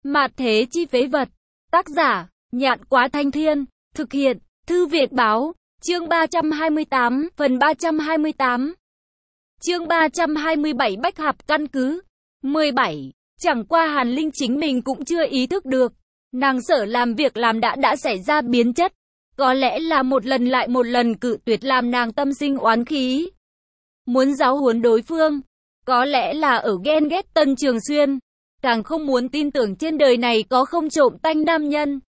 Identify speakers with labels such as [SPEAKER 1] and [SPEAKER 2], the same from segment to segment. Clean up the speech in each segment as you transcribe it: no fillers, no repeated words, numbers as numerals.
[SPEAKER 1] Mạt thế chi phế vật. Tác giả, Nhạn Quá Thanh Thiên. Thực hiện, Thư Việt Báo. Chương 328, phần 328. Chương 327 Bách Hạp căn cứ. 17. Chẳng qua Hàn Linh chính mình cũng chưa ý thức được. Nàng sợ làm việc làm đã xảy ra biến chất. Có lẽ là một lần lại một lần cự tuyệt làm nàng tâm sinh oán khí. Muốn giáo huấn đối phương. Có lẽ là ở ghen ghét Tần Trường Xuyên. Càng không muốn tin tưởng trên đời này có không trộm tanh nam nhân.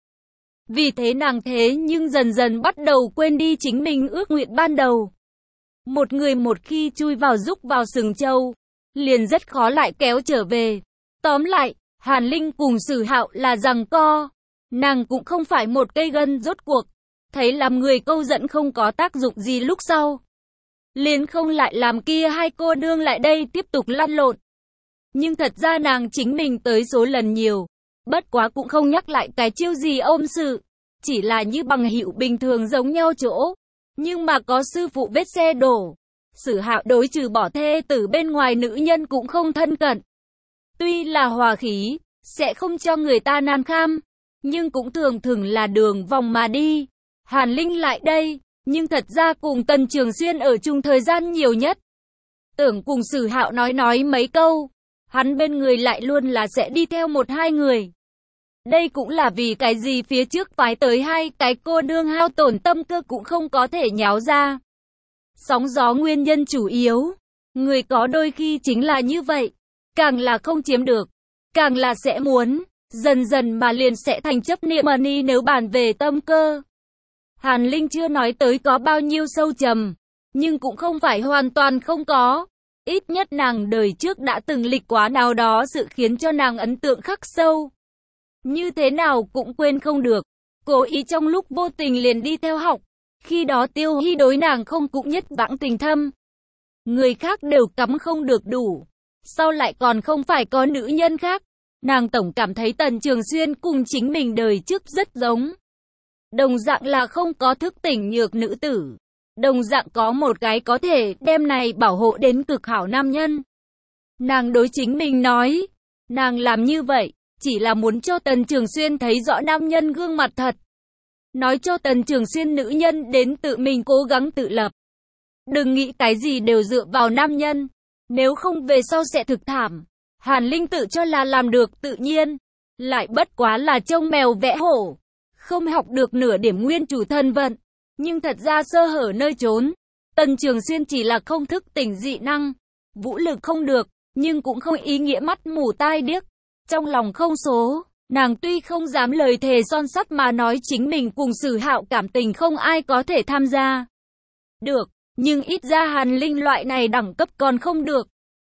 [SPEAKER 1] Vì thế nàng thế nhưng dần dần bắt đầu quên đi chính mình ước nguyện ban đầu. Một người một khi chui vào rúc vào sừng trâu, liền rất khó lại kéo trở về. Tóm lại, Hàn Linh cùng Sử Hạo là giằng co. Nàng cũng không phải một cây gân rốt cuộc. Thấy làm người câu dẫn không có tác dụng gì lúc sau. Liền không lại làm kia hai cô nương lại đây tiếp tục lăn lộn. Nhưng thật ra nàng chính mình tới số lần nhiều. Bất quá cũng không nhắc lại cái chiêu gì ôm sự. Chỉ là như bằng hữu bình thường giống nhau chỗ. Nhưng mà có sư phụ vết xe đổ. Sử Hạo đối trừ bỏ thê tử bên ngoài nữ nhân cũng không thân cận. Tuy là hòa khí, sẽ không cho người ta nan kham. Nhưng cũng thường thường là đường vòng mà đi. Hàn Linh lại đây, nhưng thật ra cùng Tần Trường Xuyên ở chung thời gian nhiều nhất. Tưởng cùng Sử Hạo nói mấy câu. Hắn bên người lại luôn là sẽ đi theo một hai người. Đây cũng là vì cái gì phía trước phái tới hai cái cô nương hao tổn tâm cơ cũng không có thể nháo ra. Sóng gió nguyên nhân chủ yếu. Người có đôi khi chính là như vậy. Càng là không chiếm được, càng là sẽ muốn. Dần dần mà liền sẽ thành chấp niệm money nếu bàn về tâm cơ. Hàn Linh chưa nói tới có bao nhiêu sâu trầm. Nhưng cũng không phải hoàn toàn không có. Ít nhất nàng đời trước đã từng lịch quá nào đó sự khiến cho nàng ấn tượng khắc sâu. Như thế nào cũng quên không được. Cố ý trong lúc vô tình liền đi theo học. Khi đó Tiêu Hy đối nàng không cũng nhất vãng tình thâm. Người khác đều cắm không được đủ. Sau lại còn không phải có nữ nhân khác. Nàng tổng cảm thấy Tần Trường Xuyên cùng chính mình đời trước rất giống. Đồng dạng là không có thức tỉnh nhược nữ tử. Đồng dạng có một cái có thể đem này bảo hộ đến cực hảo nam nhân. Nàng đối chính mình nói. Nàng làm như vậy. Chỉ là muốn cho Tần Trường Xuyên thấy rõ nam nhân gương mặt thật. Nói cho Tần Trường Xuyên nữ nhân đến tự mình cố gắng tự lập. Đừng nghĩ cái gì đều dựa vào nam nhân. Nếu không về sau sẽ thực thảm. Hàn Linh tự cho là làm được tự nhiên. Lại bất quá là trông mèo vẽ hổ. Không học được nửa điểm nguyên chủ thân vận. Nhưng thật ra sơ hở nơi trốn. Tần Trường Xuyên chỉ là không thức tỉnh dị năng. Vũ lực không được. Nhưng cũng không ý nghĩa mắt mù tai điếc. Trong lòng không số, nàng tuy không dám lời thề son sắt mà nói chính mình cùng Sử Hạo cảm tình không ai có thể tham gia. Được, nhưng ít ra Hàn Linh loại này đẳng cấp còn không được.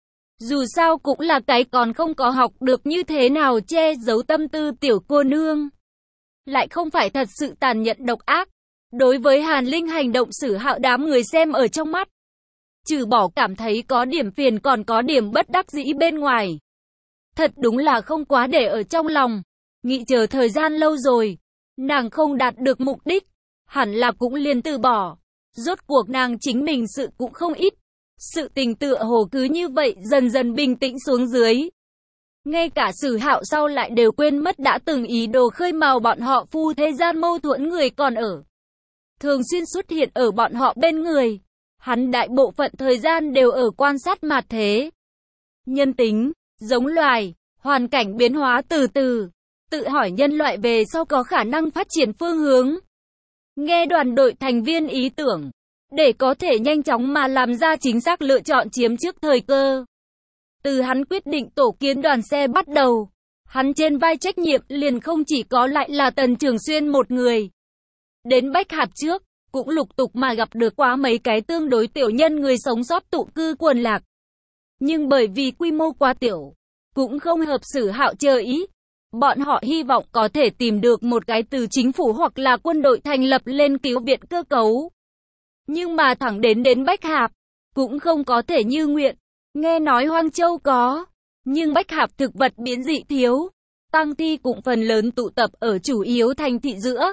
[SPEAKER 1] Dù sao cũng là cái còn không có học được như thế nào che giấu tâm tư tiểu cô nương. Lại không phải thật sự tàn nhẫn độc ác. Đối với Hàn Linh hành động Sử Hạo đám người xem ở trong mắt. Trừ bỏ cảm thấy có điểm phiền còn có điểm bất đắc dĩ bên ngoài. Thật đúng là không quá để ở trong lòng. Nghĩ chờ thời gian lâu rồi. Nàng không đạt được mục đích. Hẳn là cũng liền từ bỏ. Rốt cuộc nàng chính mình sự cũng không ít. Sự tình tựa hồ cứ như vậy dần dần bình tĩnh xuống dưới. Ngay cả Sử Hạo sau lại đều quên mất đã từng ý đồ khơi mào bọn họ phu thế gian mâu thuẫn người còn ở. Thường xuyên xuất hiện ở bọn họ bên người. Hắn đại bộ phận thời gian đều ở quan sát mạt thế. Nhân tính. Giống loài, hoàn cảnh biến hóa từ từ, tự hỏi nhân loại về sau có khả năng phát triển phương hướng. Nghe đoàn đội thành viên ý tưởng, để có thể nhanh chóng mà làm ra chính xác lựa chọn chiếm trước thời cơ. Từ hắn quyết định tổ kiến đoàn xe bắt đầu, hắn trên vai trách nhiệm liền không chỉ có lại là Tần Trường Xuyên một người. Đến Bách Hạp trước, cũng lục tục mà gặp được quá mấy cái tương đối tiểu nhân người sống sót tụ cư quần lạc. Nhưng bởi vì quy mô quá tiểu, cũng không hợp Sử Hạo chờ ý. Bọn họ hy vọng có thể tìm được một cái từ chính phủ hoặc là quân đội thành lập lên cứu viện cơ cấu. Nhưng mà thẳng đến Bách Hạp, cũng không có thể như nguyện. Nghe nói Hoang Châu có, nhưng Bách Hạp thực vật biến dị thiếu. Tang thi cũng phần lớn tụ tập ở chủ yếu thành thị giữa.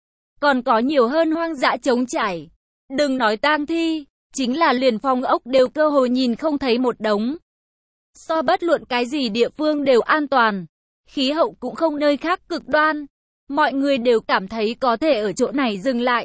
[SPEAKER 1] Còn có nhiều hơn hoang dã trống trải. Đừng nói tang thi. Chính là liền phòng ốc đều cơ hội nhìn không thấy một đống. So bất luận cái gì địa phương đều an toàn. khí hậu cũng không nơi khác cực đoan. Mọi người đều cảm thấy có thể ở chỗ này dừng lại.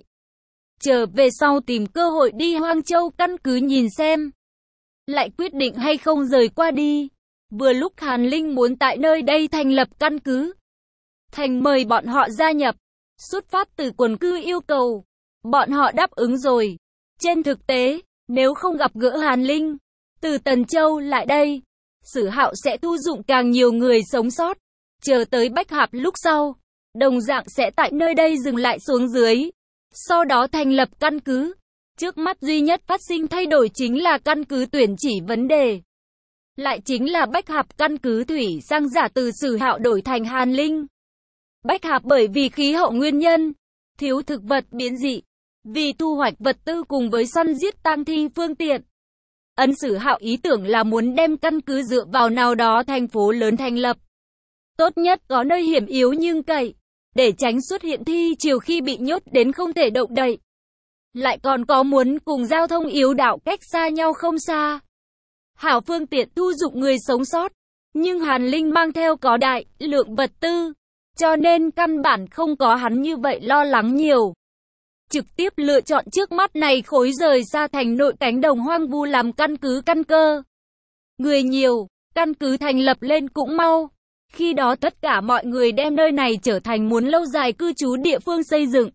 [SPEAKER 1] Trở về sau tìm cơ hội đi Hoang Châu căn cứ nhìn xem. Lại quyết định hay không rời qua đi. Vừa lúc Hàn Linh muốn tại nơi đây thành lập căn cứ. Thành mời bọn họ gia nhập. Xuất phát từ quần cư yêu cầu. Bọn họ đáp ứng rồi. Trên thực tế, nếu không gặp gỡ Hàn Linh, từ Tần Châu lại đây, Sử Hạo sẽ thu dụng càng nhiều người sống sót. Chờ tới Bách Hạp lúc sau, đồng dạng sẽ tại nơi đây dừng lại xuống dưới. Sau đó thành lập căn cứ. Trước mắt duy nhất phát sinh thay đổi chính là căn cứ tuyển chỉ vấn đề. Lại chính là Bách Hạp căn cứ thủy sang giả từ Sử Hạo đổi thành Hàn Linh. Bách Hạp bởi vì khí hậu nguyên nhân, thiếu thực vật biến dị, vì thu hoạch vật tư cùng với săn giết tang thi phương tiện. Ân Sử Hạo ý tưởng là muốn đem căn cứ dựa vào nào đó thành phố lớn thành lập. Tốt nhất có nơi hiểm yếu nhưng cậy, để tránh xuất hiện thi triều khi bị nhốt đến không thể động đậy. Lại còn có muốn cùng giao thông yếu đạo cách xa nhau không xa. Hảo phương tiện thu dụng người sống sót, nhưng Hàn Linh mang theo có đại lượng vật tư, cho nên căn bản không có hắn như vậy lo lắng nhiều. Trực tiếp lựa chọn trước mắt này khối rời xa thành nội cánh đồng hoang vu làm căn cứ căn cơ. Người nhiều, căn cứ thành lập lên cũng mau. Khi đó tất cả mọi người đem nơi này trở thành muốn lâu dài cư trú địa phương xây dựng.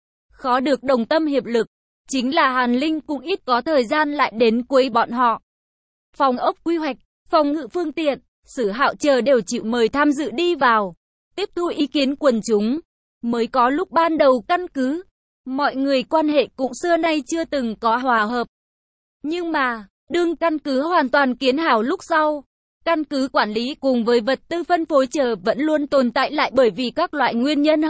[SPEAKER 1] Khó được đồng tâm hiệp lực, chính là Hàn Linh cũng ít có thời gian lại đến quấy bọn họ. Phòng ốc quy hoạch, phòng ngự phương tiện, Sử Hạo chờ đều chịu mời tham dự đi vào, tiếp thu ý kiến quần chúng. Mới có lúc ban đầu căn cứ, mọi người quan hệ cũng xưa nay chưa từng có hòa hợp. Nhưng mà, đương căn cứ hoàn toàn kiến hảo lúc sau, căn cứ quản lý cùng với vật tư phân phối chờ vẫn luôn tồn tại lại bởi vì các loại nguyên nhân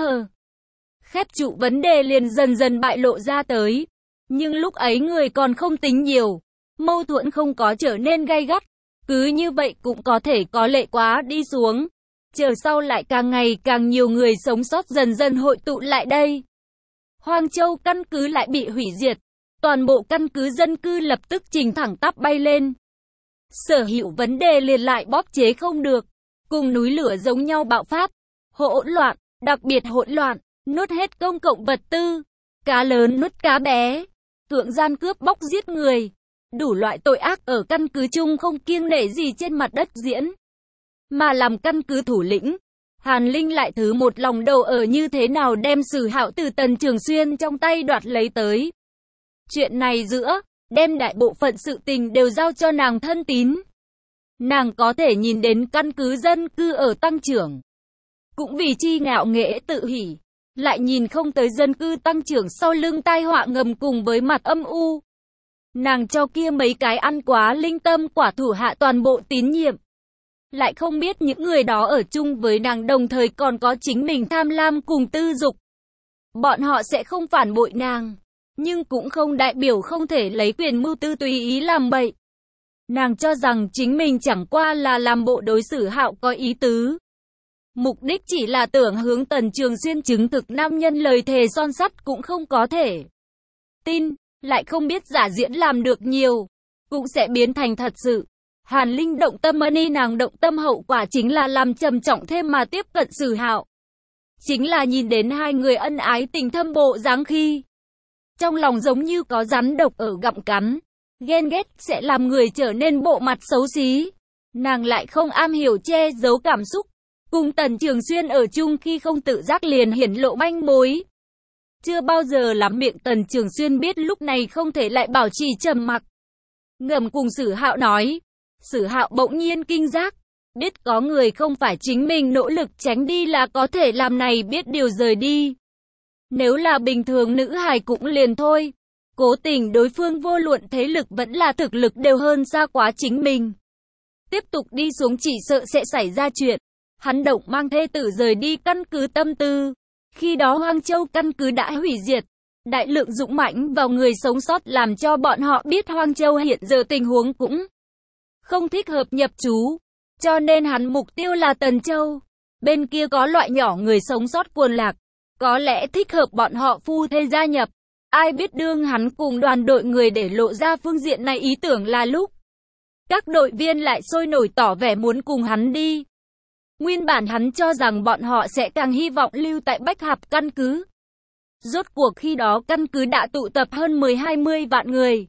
[SPEAKER 1] khép trụ vấn đề liền dần dần bại lộ ra tới. Nhưng lúc ấy người còn không tính nhiều, mâu thuẫn không có trở nên gay gắt, cứ như vậy cũng có thể có lệ quá đi xuống. Chờ sau lại càng ngày càng nhiều người sống sót dần dần hội tụ lại đây. Hoang Châu căn cứ lại bị hủy diệt, toàn bộ căn cứ dân cư lập tức trình thẳng tắp bay lên. Sở hữu vấn đề liền lại bóp chế không được, cùng núi lửa giống nhau bạo phát, hỗn loạn, đặc biệt hỗn loạn, nuốt hết công cộng vật tư, cá lớn nuốt cá bé, cưỡng gian cướp bóc giết người, đủ loại tội ác ở căn cứ chung không kiêng nể gì trên mặt đất diễn. Mà làm căn cứ thủ lĩnh, Hàn Linh lại thứ một lòng đầu ở như thế nào đem Sử Hạo từ Tần Trường Xuyên trong tay đoạt lấy tới. Chuyện này giữa, đem đại bộ phận sự tình đều giao cho nàng thân tín. Nàng có thể nhìn đến căn cứ dân cư ở tăng trưởng. Cũng vì chi ngạo nghễ tự hỉ, lại nhìn không tới dân cư tăng trưởng sau lưng tai họa ngầm cùng với mặt âm u. Nàng cho kia mấy cái ăn quá linh tâm quả thủ hạ toàn bộ tín nhiệm. Lại không biết những người đó ở chung với nàng đồng thời còn có chính mình tham lam cùng tư dục. Bọn họ sẽ không phản bội nàng, nhưng cũng không đại biểu không thể lấy quyền mưu tư tùy ý làm bậy. Nàng cho rằng chính mình chẳng qua là làm bộ đối xử Hạo có ý tứ. Mục đích chỉ là tưởng hướng Tần Trường Xuyên chứng thực nam nhân lời thề son sắt cũng không có thể tin, lại không biết giả diễn làm được nhiều, cũng sẽ biến thành thật sự. Hàn Linh động tâm ni nàng động tâm hậu quả chính là làm trầm trọng thêm mà tiếp cận Sử Hạo. Chính là nhìn đến hai người ân ái tình thâm bộ dáng khi trong lòng giống như có rắn độc ở gặm cắn, ghen ghét sẽ làm người trở nên bộ mặt xấu xí. Nàng lại không am hiểu che giấu cảm xúc, cùng Tần Trường Xuyên ở chung khi không tự giác liền hiển lộ manh mối. Chưa bao giờ lắm miệng Tần Trường Xuyên biết lúc này không thể lại bảo trì trầm mặc. Ngầm cùng Sử Hạo nói. Sử Hạo bỗng nhiên kinh giác, biết có người không phải chính mình nỗ lực tránh đi là có thể làm này biết điều rời đi. Nếu là bình thường nữ hài cũng liền thôi, cố tình đối phương vô luận thế lực vẫn là thực lực đều hơn xa quá chính mình. Tiếp tục đi xuống chỉ sợ sẽ xảy ra chuyện. Hắn động mang thê tử rời đi căn cứ tâm tư. Khi đó Hoang Châu căn cứ đã hủy diệt. Đại lượng dũng mãnh vào người sống sót làm cho bọn họ biết Hoang Châu hiện giờ tình huống cũng không thích hợp nhập trú. Cho nên hắn mục tiêu là Tần Châu. Bên kia có loại nhỏ người sống sót cuồng lạc. Có lẽ thích hợp bọn họ phu thê gia nhập. Ai biết đương hắn cùng đoàn đội người để lộ ra phương diện này ý tưởng là lúc các đội viên lại sôi nổi tỏ vẻ muốn cùng hắn đi. Nguyên bản hắn cho rằng bọn họ sẽ càng hy vọng lưu tại Bách Hạp căn cứ. Rốt cuộc khi đó căn cứ đã tụ tập hơn 10-20 vạn người.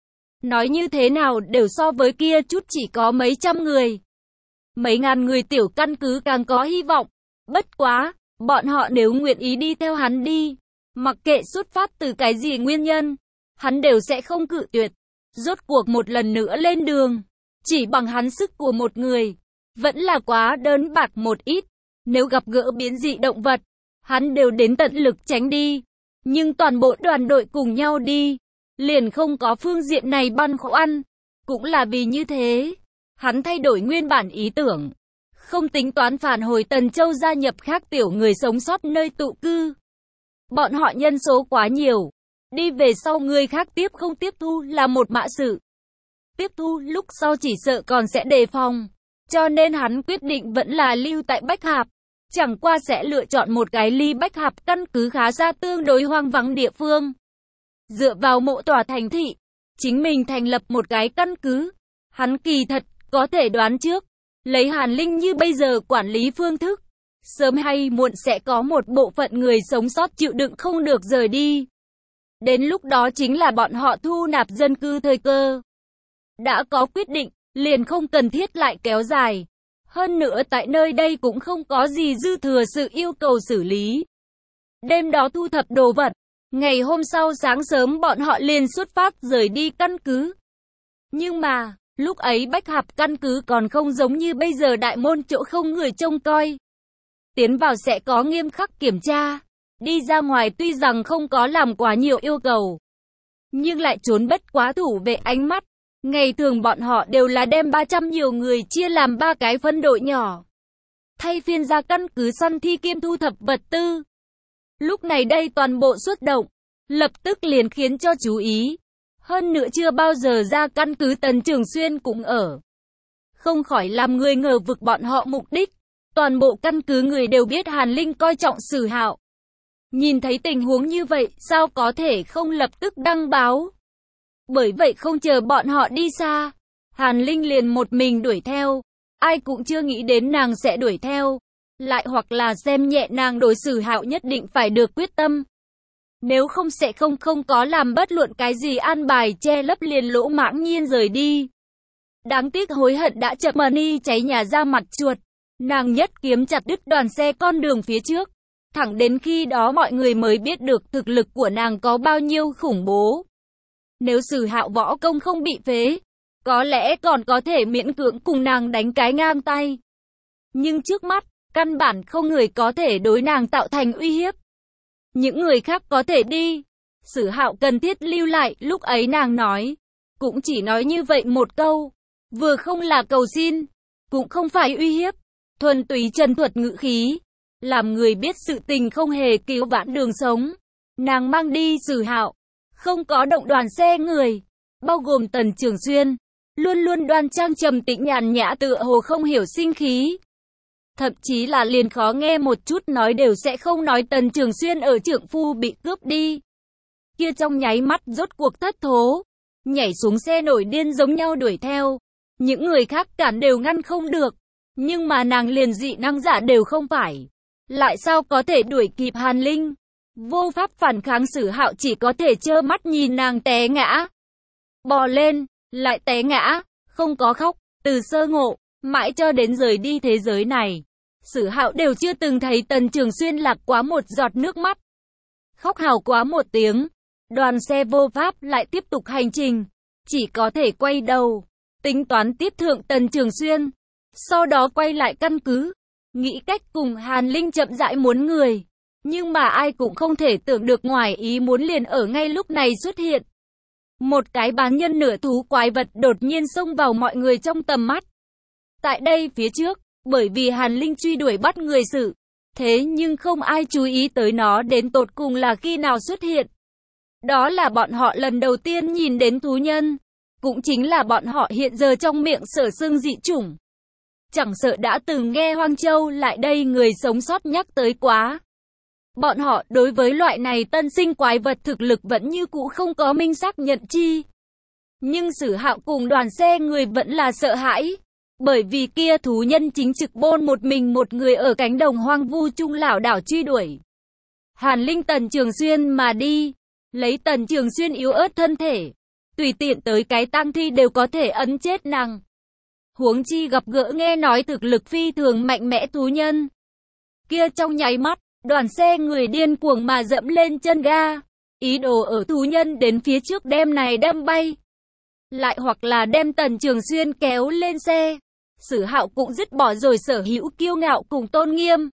[SPEAKER 1] Nói như thế nào đều so với kia chút chỉ có mấy trăm người. Mấy ngàn người tiểu căn cứ càng có hy vọng. Bất quá, bọn họ nếu nguyện ý đi theo hắn đi, mặc kệ xuất phát từ cái gì nguyên nhân, hắn đều sẽ không cự tuyệt. Rốt cuộc một lần nữa lên đường, chỉ bằng hắn sức của một người, vẫn là quá đơn bạc một ít. Nếu gặp gỡ biến dị động vật, hắn đều đến tận lực tránh đi. Nhưng toàn bộ đoàn đội cùng nhau đi, liền không có phương diện này băn khoăn. Cũng là vì như thế, hắn thay đổi nguyên bản ý tưởng. Không tính toán phản hồi Tần Châu gia nhập khác tiểu người sống sót nơi tụ cư. Bọn họ nhân số quá nhiều. Đi về sau người khác tiếp không tiếp thu là một mã sự. Tiếp thu lúc sau chỉ sợ còn sẽ đề phòng. Cho nên hắn quyết định vẫn là lưu tại Bách Hạp. Chẳng qua sẽ lựa chọn một cái ly Bách Hạp căn cứ khá xa tương đối hoang vắng địa phương. Dựa vào mộ tòa thành thị, chính mình thành lập một cái căn cứ. Hắn kỳ thật có thể đoán trước, lấy Hàn Linh như bây giờ quản lý phương thức, sớm hay muộn sẽ có một bộ phận người sống sót chịu đựng không được rời đi. Đến lúc đó chính là bọn họ thu nạp dân cư thời cơ. Đã có quyết định, liền không cần thiết lại kéo dài. Hơn nữa tại nơi đây cũng không có gì dư thừa sự yêu cầu xử lý. Đêm đó thu thập đồ vật, ngày hôm sau sáng sớm bọn họ liền xuất phát rời đi căn cứ. Nhưng mà, lúc ấy Bách Hạp căn cứ còn không giống như bây giờ đại môn chỗ không người trông coi. Tiến vào sẽ có nghiêm khắc kiểm tra. Đi ra ngoài tuy rằng không có làm quá nhiều yêu cầu, nhưng lại trốn bất quá thủ vệ ánh mắt. Ngày thường bọn họ đều là đem 300 nhiều người chia làm 3 cái phân đội nhỏ. Thay phiên ra căn cứ săn thi kiêm thu thập vật tư. Lúc này đây toàn bộ xuất động, lập tức liền khiến cho chú ý. Hơn nữa chưa bao giờ ra căn cứ Tần Trường Xuyên cũng ở. Không khỏi làm người ngờ vực bọn họ mục đích. Toàn bộ căn cứ người đều biết Hàn Linh coi trọng Sử Hạo. Nhìn thấy tình huống như vậy, sao có thể không lập tức đăng báo. Bởi vậy không chờ bọn họ đi xa, Hàn Linh liền một mình đuổi theo. Ai cũng chưa nghĩ đến nàng sẽ đuổi theo. Lại hoặc là xem nhẹ nàng đối Sử Hạo nhất định phải được quyết tâm. Nếu không sẽ không có làm bất luận cái gì an bài che lấp liền lỗ mãng nhiên rời đi. Đáng tiếc hối hận đã chậm, Mani cháy nhà ra mặt chuột. Nàng nhất kiếm chặt đứt đoàn xe con đường phía trước. Thẳng đến khi đó mọi người mới biết được thực lực của nàng có bao nhiêu khủng bố. Nếu Sử Hạo võ công không bị phế, có lẽ còn có thể miễn cưỡng cùng nàng đánh cái ngang tay. Nhưng trước mắt, căn bản không người có thể đối nàng tạo thành uy hiếp. Những người khác có thể đi. Sử Hạo cần thiết lưu lại, lúc ấy nàng nói. Cũng chỉ nói như vậy một câu. Vừa không là cầu xin, cũng không phải uy hiếp. Thuần túy trần thuật ngữ khí. Làm người biết sự tình không hề cứu vãn đường sống. Nàng mang đi Sử Hạo. Không có động đoàn xe người. Bao gồm Tần Trường Xuyên. Luôn luôn đoan trang trầm tĩnh nhàn nhã tựa hồ không hiểu sinh khí. Thậm chí là liền khó nghe một chút nói đều sẽ không nói Tần Trường Xuyên ở trượng phu bị cướp đi. Kia trong nháy mắt rốt cuộc thất thố. Nhảy xuống xe nổi điên giống nhau đuổi theo. Những người khác cản đều ngăn không được. Nhưng mà nàng liền dị năng giả đều không phải. Lại sao có thể đuổi kịp Hàn Linh? Vô pháp phản kháng, Sử Hạo chỉ có thể trơ mắt nhìn nàng té ngã. Bò lên, lại té ngã, không có khóc, từ sơ ngộ, mãi cho đến rời đi thế giới này. Sử Hạo đều chưa từng thấy Tần Trường Xuyên lạc quá một giọt nước mắt. Khóc hào quá một tiếng, đoàn xe vô pháp lại tiếp tục hành trình. Chỉ có thể quay đầu, tính toán tiếp thượng Tần Trường Xuyên. Sau đó quay lại căn cứ, nghĩ cách cùng Hàn Linh chậm rãi muốn người. Nhưng mà ai cũng không thể tưởng được ngoài ý muốn liền ở ngay lúc này xuất hiện. Một cái bán nhân nửa thú quái vật đột nhiên xông vào mọi người trong tầm mắt. Tại đây phía trước, bởi vì Hàn Linh truy đuổi bắt người sự. Thế nhưng không ai chú ý tới nó đến tột cùng là khi nào xuất hiện. Đó là bọn họ lần đầu tiên nhìn đến thú nhân. Cũng chính là bọn họ hiện giờ trong miệng sở xưng dị chủng. Chẳng sợ đã từng nghe Hoang Châu lại đây người sống sót nhắc tới quá. Bọn họ đối với loại này tân sinh quái vật thực lực vẫn như cũ không có minh xác nhận chi. Nhưng Sử Hạo cùng đoàn xe người vẫn là sợ hãi. Bởi vì kia thú nhân chính trực bôn một mình một người ở cánh đồng hoang vu chung lảo đảo truy đuổi. Hàn Linh Tần Trường Xuyên mà đi, lấy Tần Trường Xuyên yếu ớt thân thể, tùy tiện tới cái tang thi đều có thể ấn chết nàng. Huống chi gặp gỡ nghe nói thực lực phi thường mạnh mẽ thú nhân. Kia trong nháy mắt, đoàn xe người điên cuồng mà dẫm lên chân ga, ý đồ ở thú nhân đến phía trước đem này đâm bay. Lại hoặc là đem Tần Trường Xuyên kéo lên xe. Sử Hạo cũng dứt bỏ rồi sở hữu kiêu ngạo cùng tôn nghiêm.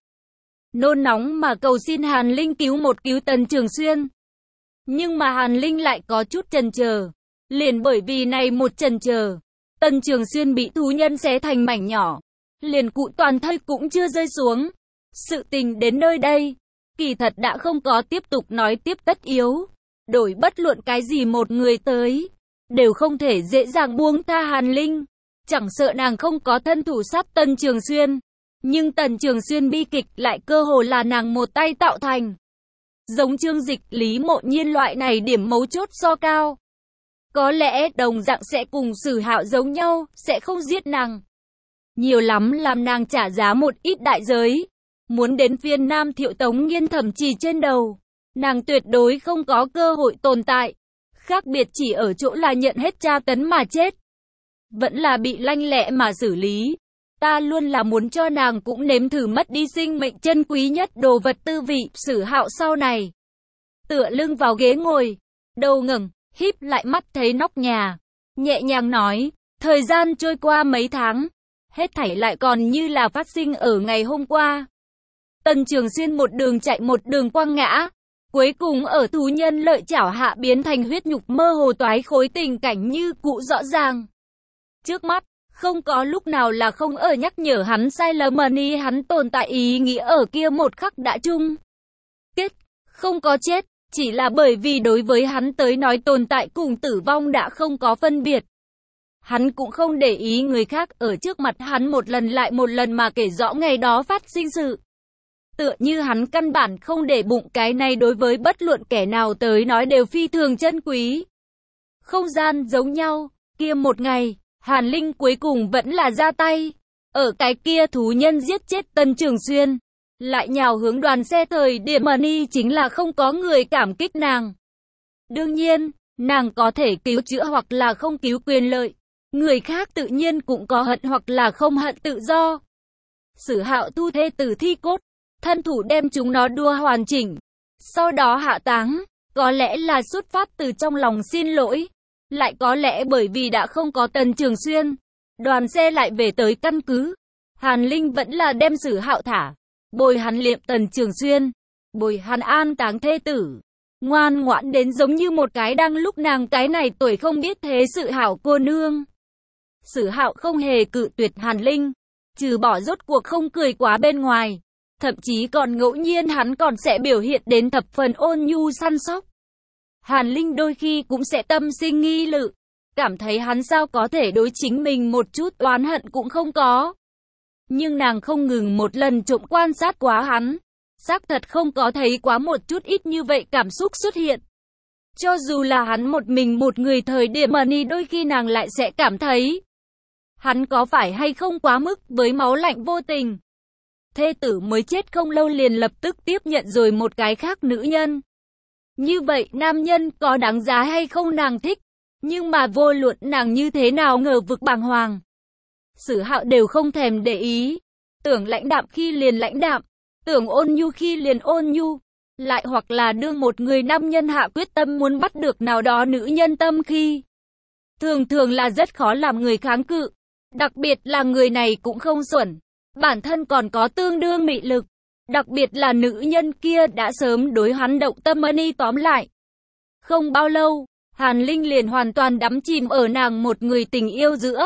[SPEAKER 1] Nôn nóng mà cầu xin Hàn Linh cứu Tần Trường Xuyên. Nhưng mà Hàn Linh lại có chút chần chờ. Liền bởi vì này một chần chờ, Tần Trường Xuyên bị thú nhân xé thành mảnh nhỏ. Liền cụ toàn thây cũng chưa rơi xuống. Sự tình đến nơi đây, kỳ thật đã không có tiếp tục nói tiếp tất yếu. Đổi bất luận cái gì một người tới, đều không thể dễ dàng buông tha Hàn Linh. Chẳng sợ nàng không có thân thủ sát Tần Trường Xuyên, nhưng Tần Trường Xuyên bi kịch lại cơ hồ là nàng một tay tạo thành. Giống Trương Dịch, Lý Mộ Nhiên loại này điểm mấu chốt so cao. Có lẽ đồng dạng sẽ cùng Sử Hạo giống nhau, sẽ không giết nàng. Nhiều lắm làm nàng trả giá một ít đại giới. Muốn đến phiên Nam Thiệu Tống Nghiên thẩm trì trên đầu, nàng tuyệt đối không có cơ hội tồn tại. Khác biệt chỉ ở chỗ là nhận hết tra tấn mà chết. Vẫn là bị lanh lẹ mà xử lý. Ta luôn là muốn cho nàng cũng nếm thử mất đi sinh mệnh chân quý nhất đồ vật tư vị. Sử Hạo sau này tựa lưng vào ghế ngồi, đầu ngẩng, híp lại mắt thấy nóc nhà, nhẹ nhàng nói, thời gian trôi qua mấy tháng, hết thảy lại còn như là phát sinh ở ngày hôm qua. Tần Trường Xuyên một đường chạy một đường quăng ngã, cuối cùng ở thú nhân lợi chảo hạ biến thành huyết nhục mơ hồ toái khối, tình cảnh như cũ rõ ràng. Trước mắt, không có lúc nào là không ở nhắc nhở hắn sai lầm, hắn tồn tại ý nghĩa ở kia một khắc đã chung kết, không có chết, chỉ là bởi vì đối với hắn tới nói tồn tại cùng tử vong đã không có phân biệt. Hắn cũng không để ý người khác ở trước mặt hắn một lần lại một lần mà kể rõ ngày đó phát sinh sự. Tựa như hắn căn bản không để bụng cái này đối với bất luận kẻ nào tới nói đều phi thường chân quý. Không gian giống nhau, kia một ngày, Hàn Linh cuối cùng vẫn là ra tay. Ở cái kia thú nhân giết chết Tần Trường Xuyên, lại nhào hướng đoàn xe thời điểm chính là không có người cảm kích nàng. Đương nhiên, nàng có thể cứu chữa hoặc là không cứu quyền lợi. Người khác tự nhiên cũng có hận hoặc là không hận tự do. Sử Hạo thu thê tử thi cốt, thân thủ đem chúng nó đua hoàn chỉnh, sau đó hạ táng, có lẽ là xuất phát từ trong lòng xin lỗi, lại có lẽ bởi vì đã không có Tần Trường Xuyên, đoàn xe lại về tới căn cứ. Hàn Linh vẫn là đem Sử Hạo thả, bồi hắn liệm Tần Trường Xuyên, bồi hắn an táng thê tử, ngoan ngoãn đến giống như một cái đang lúc nàng cái này tuổi không biết thế sự hảo cô nương. Sử Hạo không hề cự tuyệt Hàn Linh, trừ bỏ rốt cuộc không cười quá bên ngoài. Thậm chí còn ngẫu nhiên hắn còn sẽ biểu hiện đến thập phần ôn nhu săn sóc. Hàn Linh đôi khi cũng sẽ tâm sinh nghi lự, cảm thấy hắn sao có thể đối chính mình một chút oán hận cũng không có. Nhưng nàng không ngừng một lần trộm quan sát quá hắn, xác thật không có thấy quá một chút ít như vậy cảm xúc xuất hiện. Cho dù là hắn một mình một người thời điểm đôi khi nàng lại sẽ cảm thấy hắn có phải hay không quá mức với máu lạnh vô tình. Thê tử mới chết không lâu liền lập tức tiếp nhận rồi một cái khác nữ nhân. Như vậy nam nhân có đáng giá hay không nàng thích, nhưng mà vô luận nàng như thế nào ngờ vực bàng hoàng. Sử Hạo đều không thèm để ý, tưởng lãnh đạm khi liền lãnh đạm, tưởng ôn nhu khi liền ôn nhu, lại hoặc là đương một người nam nhân hạ quyết tâm muốn bắt được nào đó nữ nhân tâm khi. Thường thường là rất khó làm người kháng cự, đặc biệt là người này cũng không xuẩn. Bản thân còn có tương đương mị lực, đặc biệt là nữ nhân kia đã sớm đối hắn động tâm. Tóm lại, không bao lâu, Hàn Linh liền hoàn toàn đắm chìm ở nàng một người tình yêu giữa.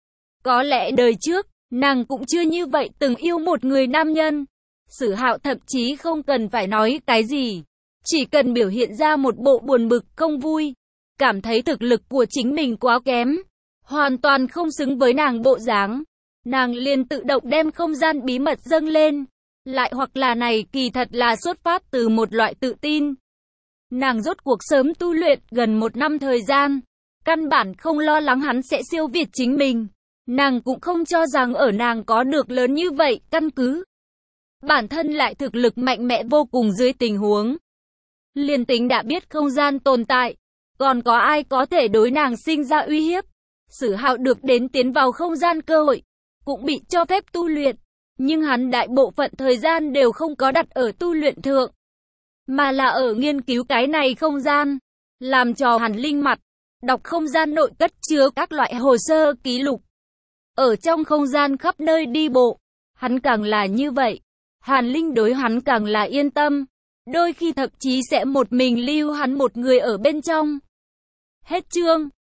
[SPEAKER 1] Có lẽ đời trước, nàng cũng chưa như vậy từng yêu một người nam nhân. Sử Hạo thậm chí không cần phải nói cái gì, chỉ cần biểu hiện ra một bộ buồn bực không vui, cảm thấy thực lực của chính mình quá kém, hoàn toàn không xứng với nàng bộ dáng. Nàng liền tự động đem không gian bí mật dâng lên, lại hoặc là này kỳ thật là xuất phát từ một loại tự tin. Nàng rốt cuộc sớm tu luyện gần 1 năm thời gian, căn bản không lo lắng hắn sẽ siêu việt chính mình. Nàng cũng không cho rằng ở nàng có được lớn như vậy, căn cứ bản thân lại thực lực mạnh mẽ vô cùng dưới tình huống. Liền tính đã biết không gian tồn tại, còn có ai có thể đối nàng sinh ra uy hiếp. Sử Hạo được đến tiến vào không gian cơ hội, cũng bị cho phép tu luyện, nhưng hắn đại bộ phận thời gian đều không có đặt ở tu luyện thượng, mà là ở nghiên cứu cái này không gian, làm cho Hàn Linh mặt, đọc không gian nội cất chứa các loại hồ sơ ký lục. Ở trong không gian khắp nơi đi bộ, hắn càng là như vậy, Hàn Linh đối hắn càng là yên tâm, đôi khi thậm chí sẽ một mình lưu hắn một người ở bên trong. Hết chương.